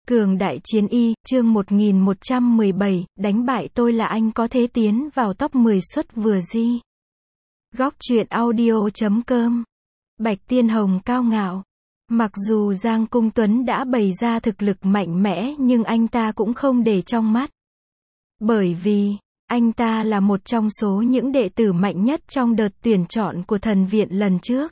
Cường đại chiến y, chương 1117, đánh bại tôi là anh có thể tiến vào top 10 suất vừa di. Góc truyện audio.com. Bạch Tiên Hồng cao ngạo. Mặc dù Giang Cung Tuấn đã bày ra thực lực mạnh mẽ nhưng anh ta cũng không để trong mắt. Bởi vì, anh ta là một trong số những đệ tử mạnh nhất trong đợt tuyển chọn của thần viện lần trước.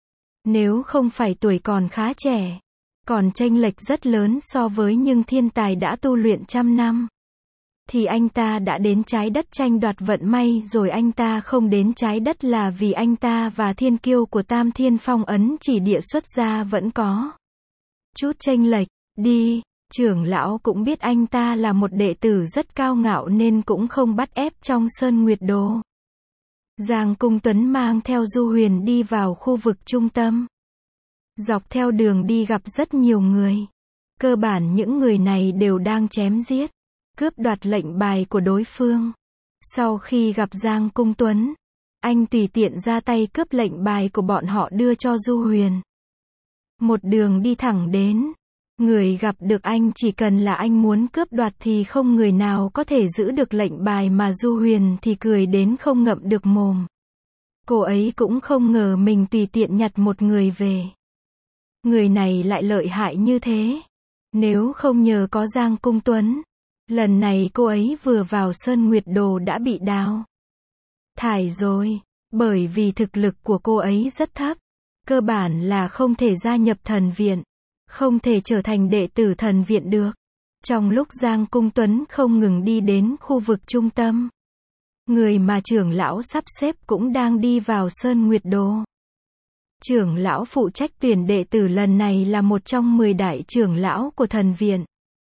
Nếu không phải tuổi còn khá trẻ, còn chênh lệch rất lớn so với những thiên tài đã tu luyện trăm năm, thì anh ta đã đến trái đất tranh đoạt vận may rồi. Anh ta không đến trái đất là vì anh ta và thiên kiêu của Tam Thiên Phong Ấn chỉ địa xuất ra vẫn có chút chênh lệch. Đi, trưởng lão cũng biết anh ta là một đệ tử rất cao ngạo nên cũng không bắt ép trong Sơn Nguyệt Đồ. Giang Cung Tuấn mang theo Du Huyền đi vào khu vực trung tâm. Dọc theo đường đi gặp rất nhiều người. Cơ bản những người này đều đang chém giết, cướp đoạt lệnh bài của đối phương. Sau khi gặp Giang Cung Tuấn, anh tùy tiện ra tay cướp lệnh bài của bọn họ đưa cho Du Huyền. Một đường đi thẳng đến, người gặp được anh chỉ cần là anh muốn cướp đoạt thì không người nào có thể giữ được lệnh bài mà Du Huyền thì cười đến không ngậm được mồm. Cô ấy cũng không ngờ mình tùy tiện nhặt một người về. Người này lại lợi hại như thế. Nếu không nhờ có Giang Cung Tuấn, lần này cô ấy vừa vào Sơn Nguyệt Đồ đã bị đào thải rồi. Bởi vì thực lực của cô ấy rất thấp, cơ bản là không thể gia nhập thần viện, không thể trở thành đệ tử thần viện được. Trong lúc Giang Cung Tuấn không ngừng đi đến khu vực trung tâm, người mà trưởng lão sắp xếp cũng đang đi vào Sơn Nguyệt Đồ. Trưởng lão phụ trách tuyển đệ tử lần này là một trong 10 đại trưởng lão của thần viện.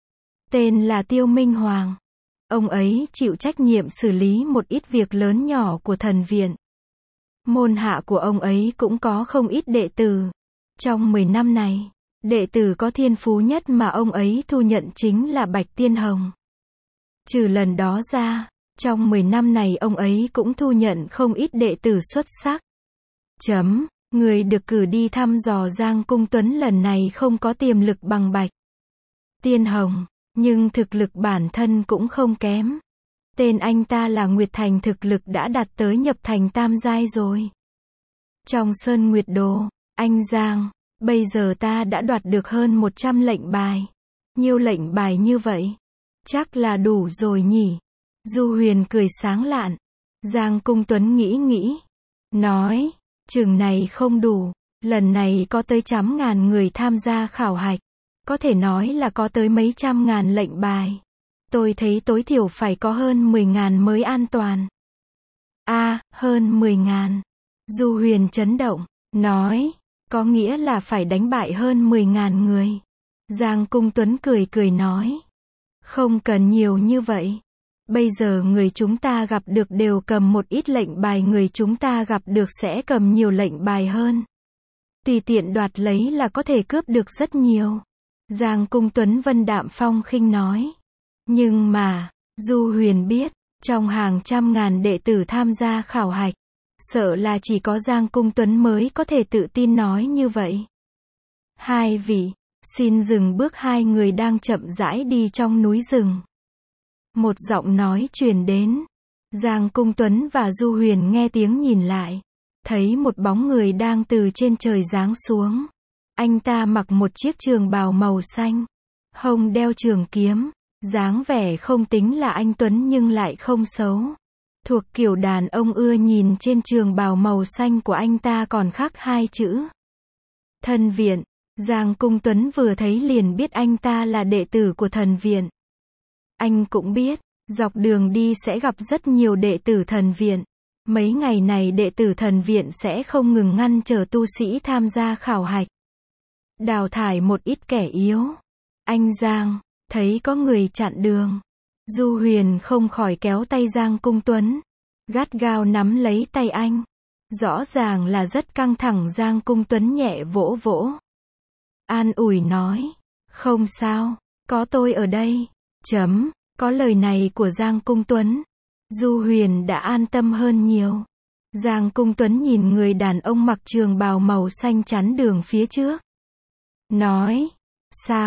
Tên là Tiêu Minh Hoàng. Ông ấy chịu trách nhiệm xử lý một ít việc lớn nhỏ của thần viện. Môn hạ của ông ấy cũng có không ít đệ tử. Trong 10 năm này, đệ tử có thiên phú nhất mà ông ấy thu nhận chính là Bạch Tiên Hồng. Trừ lần đó ra, trong 10 năm này ông ấy cũng thu nhận không ít đệ tử xuất sắc. Người được cử đi thăm dò Giang Cung Tuấn lần này không có tiềm lực bằng Bạch Tiên Hồng, nhưng thực lực bản thân cũng không kém. Tên anh ta là Nguyệt Thành, thực lực đã đạt tới nhập thành tam giai rồi. Trong Sơn Nguyệt Đồ, anh Giang, bây giờ ta đã đoạt được hơn 100 lệnh bài. Nhiều lệnh bài như vậy, chắc là đủ rồi nhỉ? Du Huyền cười sáng lạn. Giang Cung Tuấn nghĩ, nói, chừng này không đủ, lần này có tới trăm ngàn người tham gia khảo hạch, có thể nói là có tới mấy trăm ngàn lệnh bài. Tôi thấy tối thiểu phải có hơn 10.000 mới an toàn. Hơn 10.000. Du Huyền chấn động, nói, có nghĩa là phải đánh bại hơn 10.000 người. Giang Cung Tuấn cười nói, không cần nhiều như vậy. Bây giờ người chúng ta gặp được đều cầm một ít lệnh bài, người chúng ta gặp được sẽ cầm nhiều lệnh bài hơn. Tùy tiện đoạt lấy là có thể cướp được rất nhiều. Giang Cung Tuấn vân đạm phong khinh nói. Nhưng mà, Du Huyền biết, trong hàng trăm ngàn đệ tử tham gia khảo hạch, sợ là chỉ có Giang Cung Tuấn mới có thể tự tin nói như vậy. Hai vị, xin dừng bước. Hai người đang chậm rãi đi trong núi rừng. Một giọng nói truyền đến. Giang Cung Tuấn và Du Huyền nghe tiếng nhìn lại, thấy một bóng người đang từ trên trời giáng xuống. Anh ta mặc một chiếc trường bào màu xanh, hông đeo trường kiếm, dáng vẻ không tính là anh tuấn nhưng lại không xấu. Thuộc kiểu đàn ông ưa nhìn. Trên trường bào màu xanh của anh ta còn khắc hai chữ Thần viện. Giang Cung Tuấn vừa thấy liền biết anh ta là đệ tử của thần viện. Anh cũng biết, dọc đường đi sẽ gặp rất nhiều đệ tử thần viện. Mấy ngày này đệ tử thần viện sẽ không ngừng ngăn trở tu sĩ tham gia khảo hạch, đào thải một ít kẻ yếu. Anh Giang, thấy có người chặn đường, Du Huyền không khỏi kéo tay Giang Cung Tuấn, gắt gao nắm lấy tay anh. Rõ ràng là rất căng thẳng. Giang Cung Tuấn nhẹ vỗ vỗ, an ủi nói, không sao, có tôi ở đây. Có lời này của Giang Cung Tuấn, Du Huyền đã an tâm hơn nhiều. Giang Cung Tuấn nhìn người đàn ông mặc trường bào màu xanh chắn đường phía trước, nói, sao,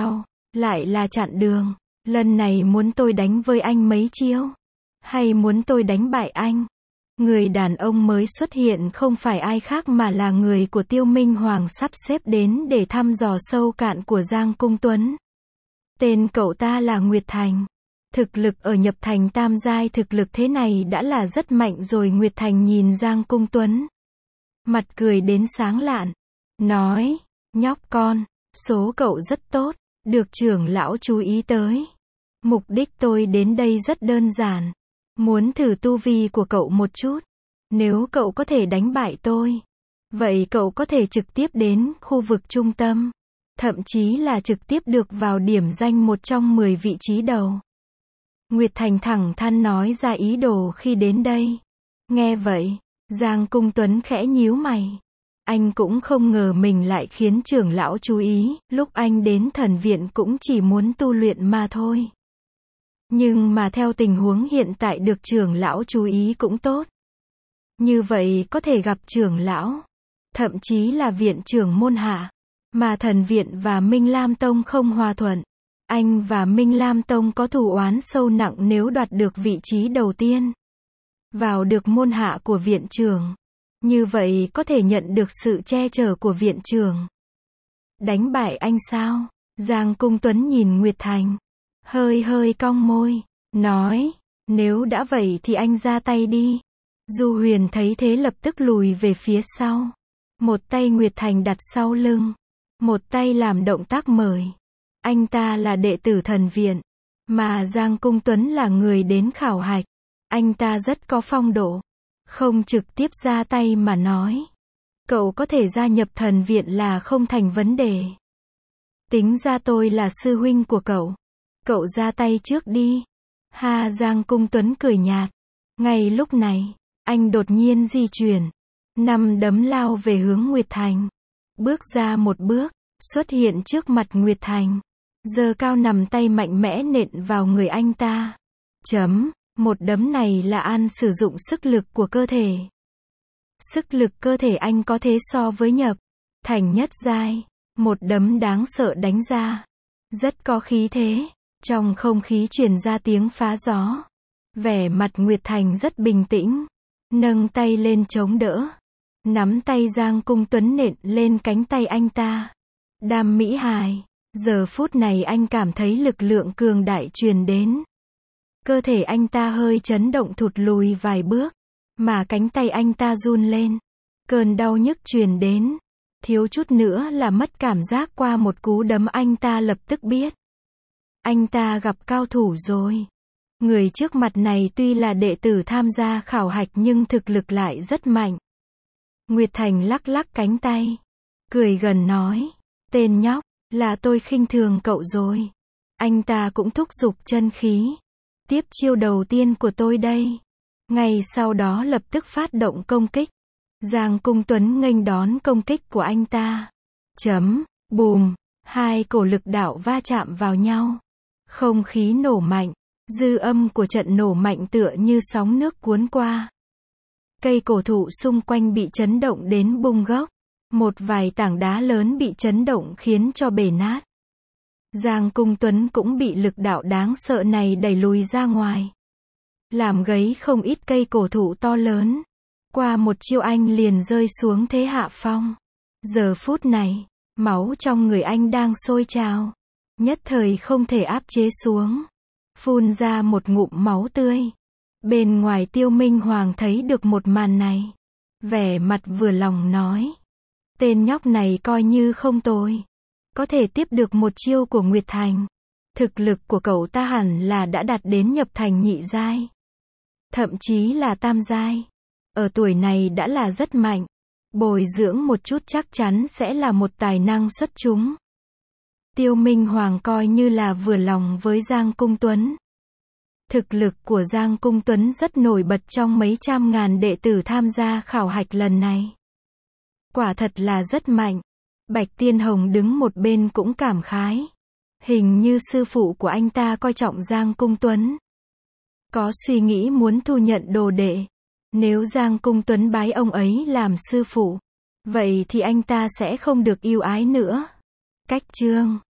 Lại là chặn đường. Lần này muốn tôi đánh với anh mấy chiêu? Hay muốn tôi đánh bại anh? Người đàn ông mới xuất hiện không phải ai khác mà là người của Tiêu Minh Hoàng sắp xếp đến để thăm dò sâu cạn của Giang Cung Tuấn. Tên cậu ta là Nguyệt Thành. Thực lực ở nhập thành tam giai, thực lực thế này đã là rất mạnh rồi. Nguyệt Thành nhìn Giang Cung Tuấn, mặt cười đến sáng lạn, nói, nhóc con, số cậu rất tốt, được trưởng lão chú ý tới. Mục đích tôi đến đây rất đơn giản, muốn thử tu vi của cậu một chút. Nếu cậu có thể đánh bại tôi, vậy cậu có thể trực tiếp đến khu vực trung tâm, thậm chí là trực tiếp được vào điểm danh một trong 10 vị trí đầu. Nguyệt Thành thẳng thắn nói ra ý đồ khi đến đây. Nghe vậy, Giang Cung Tuấn khẽ nhíu mày. Anh cũng không ngờ mình lại khiến trưởng lão chú ý, lúc anh đến thần viện cũng chỉ muốn tu luyện mà thôi. Nhưng mà theo tình huống hiện tại được trưởng lão chú ý cũng tốt. Như vậy có thể gặp trưởng lão, thậm chí là viện trưởng môn hạ. Mà thần viện và Minh Lam Tông không hòa thuận. Anh và Minh Lam Tông có thù oán sâu nặng nếu đoạt được vị trí đầu tiên, vào được môn hạ của viện trưởng. Như vậy có thể nhận được sự che chở của viện trưởng. Đánh bại anh sao? Giang Cung Tuấn nhìn Nguyệt Thành, hơi cong môi, nói, nếu đã vậy thì anh ra tay đi. Du Huyền thấy thế lập tức lùi về phía sau. Một tay Nguyệt Thành đặt sau lưng, một tay làm động tác mời. Anh ta là đệ tử thần viện, mà Giang Cung Tuấn là người đến khảo hạch. Anh ta rất có phong độ, không trực tiếp ra tay mà nói, cậu có thể gia nhập thần viện là không thành vấn đề. Tính ra tôi là sư huynh của cậu ra tay trước đi. Ha, Giang Cung Tuấn cười nhạt. Ngay lúc này, anh đột nhiên di chuyển, nắm đấm lao về hướng Nguyệt Thành. Bước ra một bước, xuất hiện trước mặt Nguyệt Thành, giơ cao nằm tay mạnh mẽ nện vào người anh ta. Một đấm này là An sử dụng sức lực của cơ thể. Sức lực cơ thể anh có thế so với nhập thành nhất giai. Một đấm đáng sợ đánh ra, rất có khí thế. Trong không khí truyền ra tiếng phá gió. Vẻ mặt Nguyệt Thành rất bình tĩnh, nâng tay lên chống đỡ. Nắm tay Giang Cung Tuấn nện lên cánh tay anh ta. Đam Mỹ Hài, giờ phút này anh cảm thấy lực lượng cường đại truyền đến. Cơ thể anh ta hơi chấn động thụt lùi vài bước, mà cánh tay anh ta run lên. Cơn đau nhức truyền đến, thiếu chút nữa là mất cảm giác. Qua một cú đấm anh ta lập tức biết, anh ta gặp cao thủ rồi. Người trước mặt này tuy là đệ tử tham gia khảo hạch nhưng thực lực lại rất mạnh. Nguyệt Thành lắc lắc cánh tay, cười gần nói, tên nhóc, là tôi khinh thường cậu rồi. Anh ta cũng thúc giục chân khí. Tiếp chiêu đầu tiên của tôi đây. Ngay sau đó lập tức phát động công kích. Giang Cung Tuấn nghênh đón công kích của anh ta. Bùm, hai cổ lực đạo va chạm vào nhau. Không khí nổ mạnh, dư âm của trận nổ mạnh tựa như sóng nước cuốn qua. Cây cổ thụ xung quanh bị chấn động đến bung gốc. Một vài tảng đá lớn bị chấn động khiến cho bể nát. Giang Cung Tuấn cũng bị lực đạo đáng sợ này đẩy lùi ra ngoài, làm gãy không ít cây cổ thụ to lớn. Qua một chiêu anh liền rơi xuống thế hạ phong. Giờ phút này, máu trong người anh đang sôi trào, nhất thời không thể áp chế xuống, phun ra một ngụm máu tươi. Bên ngoài Tiêu Minh Hoàng thấy được một màn này, vẻ mặt vừa lòng nói, tên nhóc này coi như không tồi, có thể tiếp được một chiêu của Nguyệt Thành. Thực lực của cậu ta hẳn là đã đạt đến nhập thành nhị giai, thậm chí là tam giai. Ở tuổi này đã là rất mạnh, bồi dưỡng một chút chắc chắn sẽ là một tài năng xuất chúng. Tiêu Minh Hoàng coi như là vừa lòng với Giang Cung Tuấn. Thực lực của Giang Cung Tuấn rất nổi bật trong mấy trăm ngàn đệ tử tham gia khảo hạch lần này. Quả thật là rất mạnh. Bạch Tiên Hồng đứng một bên cũng cảm khái. Hình như sư phụ của anh ta coi trọng Giang Cung Tuấn, có suy nghĩ muốn thu nhận đồ đệ. Nếu Giang Cung Tuấn bái ông ấy làm sư phụ, vậy thì anh ta sẽ không được yêu ái nữa. Cách chương